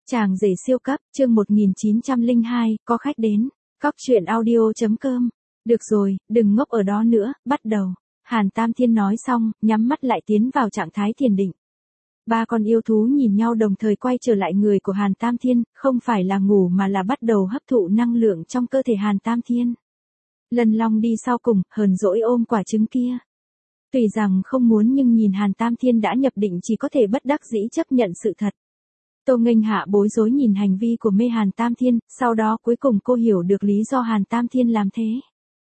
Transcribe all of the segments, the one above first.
Chàng rể siêu cấp, chương 1902, có khách đến. Cóc truyện audio.com. Được rồi, đừng ngốc ở đó nữa, bắt đầu. Hàn Tam Thiên nói xong, nhắm mắt lại tiến vào trạng thái thiền định. Ba con yêu thú nhìn nhau đồng thời quay trở lại người của Hàn Tam Thiên, không phải là ngủ mà là bắt đầu hấp thụ năng lượng trong cơ thể Hàn Tam Thiên. Lân Long đi sau cùng, hờn dỗi ôm quả trứng kia. Tuy rằng không muốn nhưng nhìn Hàn Tam Thiên đã nhập định chỉ có thể bất đắc dĩ chấp nhận sự thật. Tô Nghênh Hạ bối rối nhìn hành vi của mê Hàn Tam Thiên, sau đó cuối cùng cô hiểu được lý do Hàn Tam Thiên làm thế.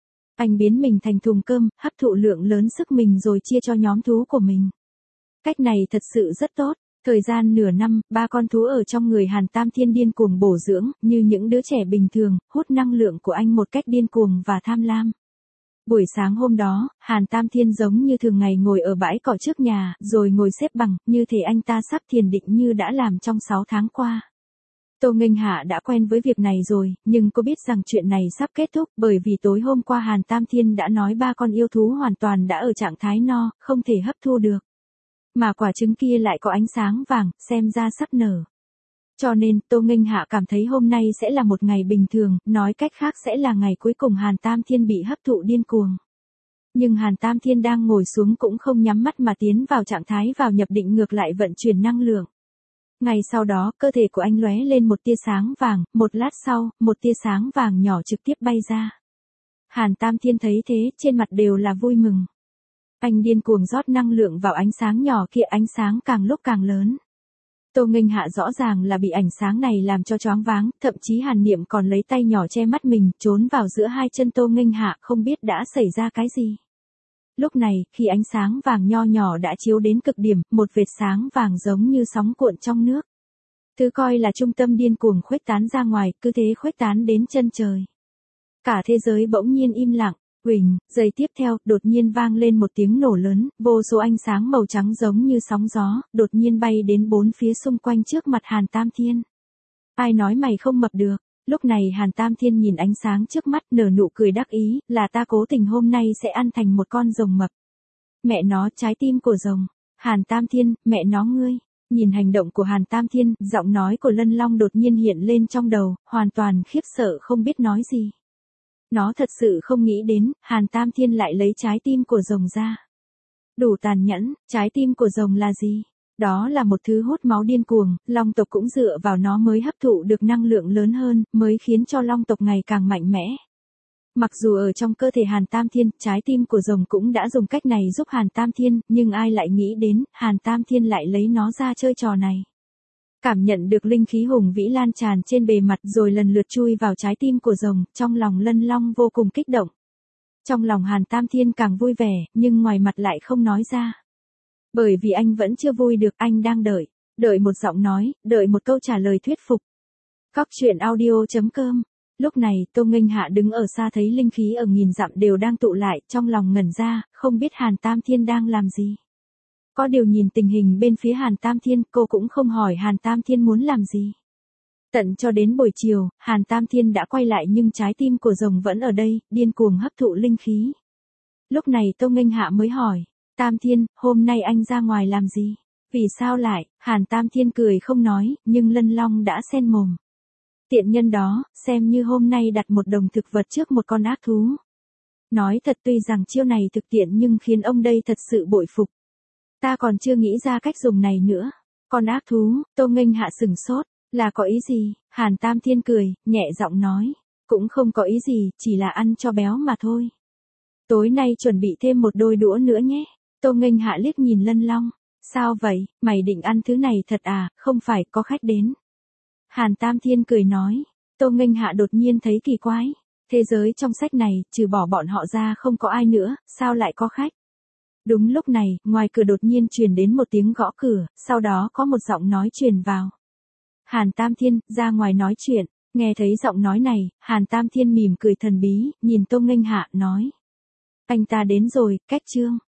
Anh biến mình thành thùng cơm, hấp thụ lượng lớn sức mình rồi chia cho nhóm thú của mình. Cách này thật sự rất tốt. Thời gian nửa năm, ba con thú ở trong người Hàn Tam Thiên điên cuồng bổ dưỡng, như những đứa trẻ bình thường, hút năng lượng của anh một cách điên cuồng và tham lam. Buổi sáng hôm đó, Hàn Tam Thiên giống như thường ngày ngồi ở bãi cỏ trước nhà, rồi ngồi xếp bằng, như thể anh ta sắp thiền định như đã làm trong 6 tháng qua. Tô Nghênh Hạ đã quen với việc này rồi, nhưng cô biết rằng chuyện này sắp kết thúc, bởi vì tối hôm qua Hàn Tam Thiên đã nói ba con yêu thú hoàn toàn đã ở trạng thái no, không thể hấp thu được. Mà quả trứng kia lại có ánh sáng vàng, xem ra sắp nở. Cho nên, Tô Nghênh Hạ cảm thấy hôm nay sẽ là một ngày bình thường, nói cách khác sẽ là ngày cuối cùng Hàn Tam Thiên bị hấp thụ điên cuồng. Nhưng Hàn Tam Thiên đang ngồi xuống cũng không nhắm mắt mà tiến vào trạng thái vào nhập định ngược lại vận chuyển năng lượng. Ngay sau đó, cơ thể của anh lóe lên một tia sáng vàng, một lát sau, một tia sáng vàng nhỏ trực tiếp bay ra. Hàn Tam Thiên thấy thế, trên mặt đều là vui mừng. Anh điên cuồng rót năng lượng vào ánh sáng nhỏ kia, ánh sáng càng lúc càng lớn. Tô Nghênh Hạ rõ ràng là bị ánh sáng này làm cho choáng váng, thậm chí Hàn Niệm còn lấy tay nhỏ che mắt mình, trốn vào giữa hai chân Tô Nghênh Hạ, không biết đã xảy ra cái gì. Lúc này, khi ánh sáng vàng nho nhỏ đã chiếu đến cực điểm, một vệt sáng vàng giống như sóng cuộn trong nước. Thứ coi là trung tâm điên cuồng khuếch tán ra ngoài, cứ thế khuếch tán đến chân trời. Cả thế giới bỗng nhiên im lặng. Huỳnh, giây tiếp theo, đột nhiên vang lên một tiếng nổ lớn, vô số ánh sáng màu trắng giống như sóng gió, đột nhiên bay đến bốn phía xung quanh trước mặt Hàn Tam Thiên. Ai nói mày không mập được? Lúc này Hàn Tam Thiên nhìn ánh sáng trước mắt nở nụ cười đắc ý, là ta cố tình hôm nay sẽ ăn thành một con rồng mập. Mẹ nó, trái tim của rồng. Hàn Tam Thiên, mẹ nó ngươi. Nhìn hành động của Hàn Tam Thiên, giọng nói của Lân Long đột nhiên hiện lên trong đầu, hoàn toàn khiếp sợ không biết nói gì. Nó thật sự không nghĩ đến, Hàn Tam Thiên lại lấy trái tim của rồng ra. Đủ tàn nhẫn, trái tim của rồng là gì? Đó là một thứ hút máu điên cuồng, long tộc cũng dựa vào nó mới hấp thụ được năng lượng lớn hơn, mới khiến cho long tộc ngày càng mạnh mẽ. Mặc dù ở trong cơ thể Hàn Tam Thiên, trái tim của rồng cũng đã dùng cách này giúp Hàn Tam Thiên, nhưng ai lại nghĩ đến, Hàn Tam Thiên lại lấy nó ra chơi trò này. Cảm nhận được linh khí hùng vĩ lan tràn trên bề mặt rồi lần lượt chui vào trái tim của rồng, trong lòng Lân Long vô cùng kích động. Trong lòng Hàn Tam Thiên càng vui vẻ, nhưng ngoài mặt lại không nói ra. Bởi vì anh vẫn chưa vui được, anh đang đợi một giọng nói, đợi một câu trả lời thuyết phục. Cóc truyện audio.com. Lúc này, Tô Nghênh Hạ đứng ở xa thấy linh khí ở nghìn dặm đều đang tụ lại, trong lòng ngẩn ra, không biết Hàn Tam Thiên đang làm gì. Có điều nhìn tình hình bên phía Hàn Tam Thiên, cô cũng không hỏi Hàn Tam Thiên muốn làm gì. Tận cho đến buổi chiều, Hàn Tam Thiên đã quay lại nhưng trái tim của rồng vẫn ở đây, điên cuồng hấp thụ linh khí. Lúc này Tô Nghênh Hạ mới hỏi, Tam Thiên, hôm nay anh ra ngoài làm gì? Vì sao lại? Hàn Tam Thiên cười không nói, nhưng Lân Long đã xen mồm. Tiện nhân đó, xem như hôm nay đặt một đồng thực vật trước một con ác thú. Nói thật tuy rằng chiêu này thực tiện nhưng khiến ông đây thật sự bội phục. Ta còn chưa nghĩ ra cách dùng này nữa. Con ác thú, Tô Nghênh Hạ sửng sốt, là có ý gì? Hàn Tam Thiên cười, nhẹ giọng nói, cũng không có ý gì, chỉ là ăn cho béo mà thôi. Tối nay chuẩn bị thêm một đôi đũa nữa nhé. Tô Nghênh Hạ liếc nhìn Lân Long, sao vậy, mày định ăn thứ này thật à, không phải có khách đến. Hàn Tam Thiên cười nói, Tô Nghênh Hạ đột nhiên thấy kỳ quái. Thế giới trong sách này, trừ bỏ bọn họ ra không có ai nữa, sao lại có khách? Đúng lúc này, ngoài cửa đột nhiên truyền đến một tiếng gõ cửa, sau đó có một giọng nói truyền vào. Hàn Tam Thiên, ra ngoài nói chuyện. Nghe thấy giọng nói này, Hàn Tam Thiên mỉm cười thần bí, nhìn Tô Nghênh Hạ, nói. Anh ta đến rồi, cách chương.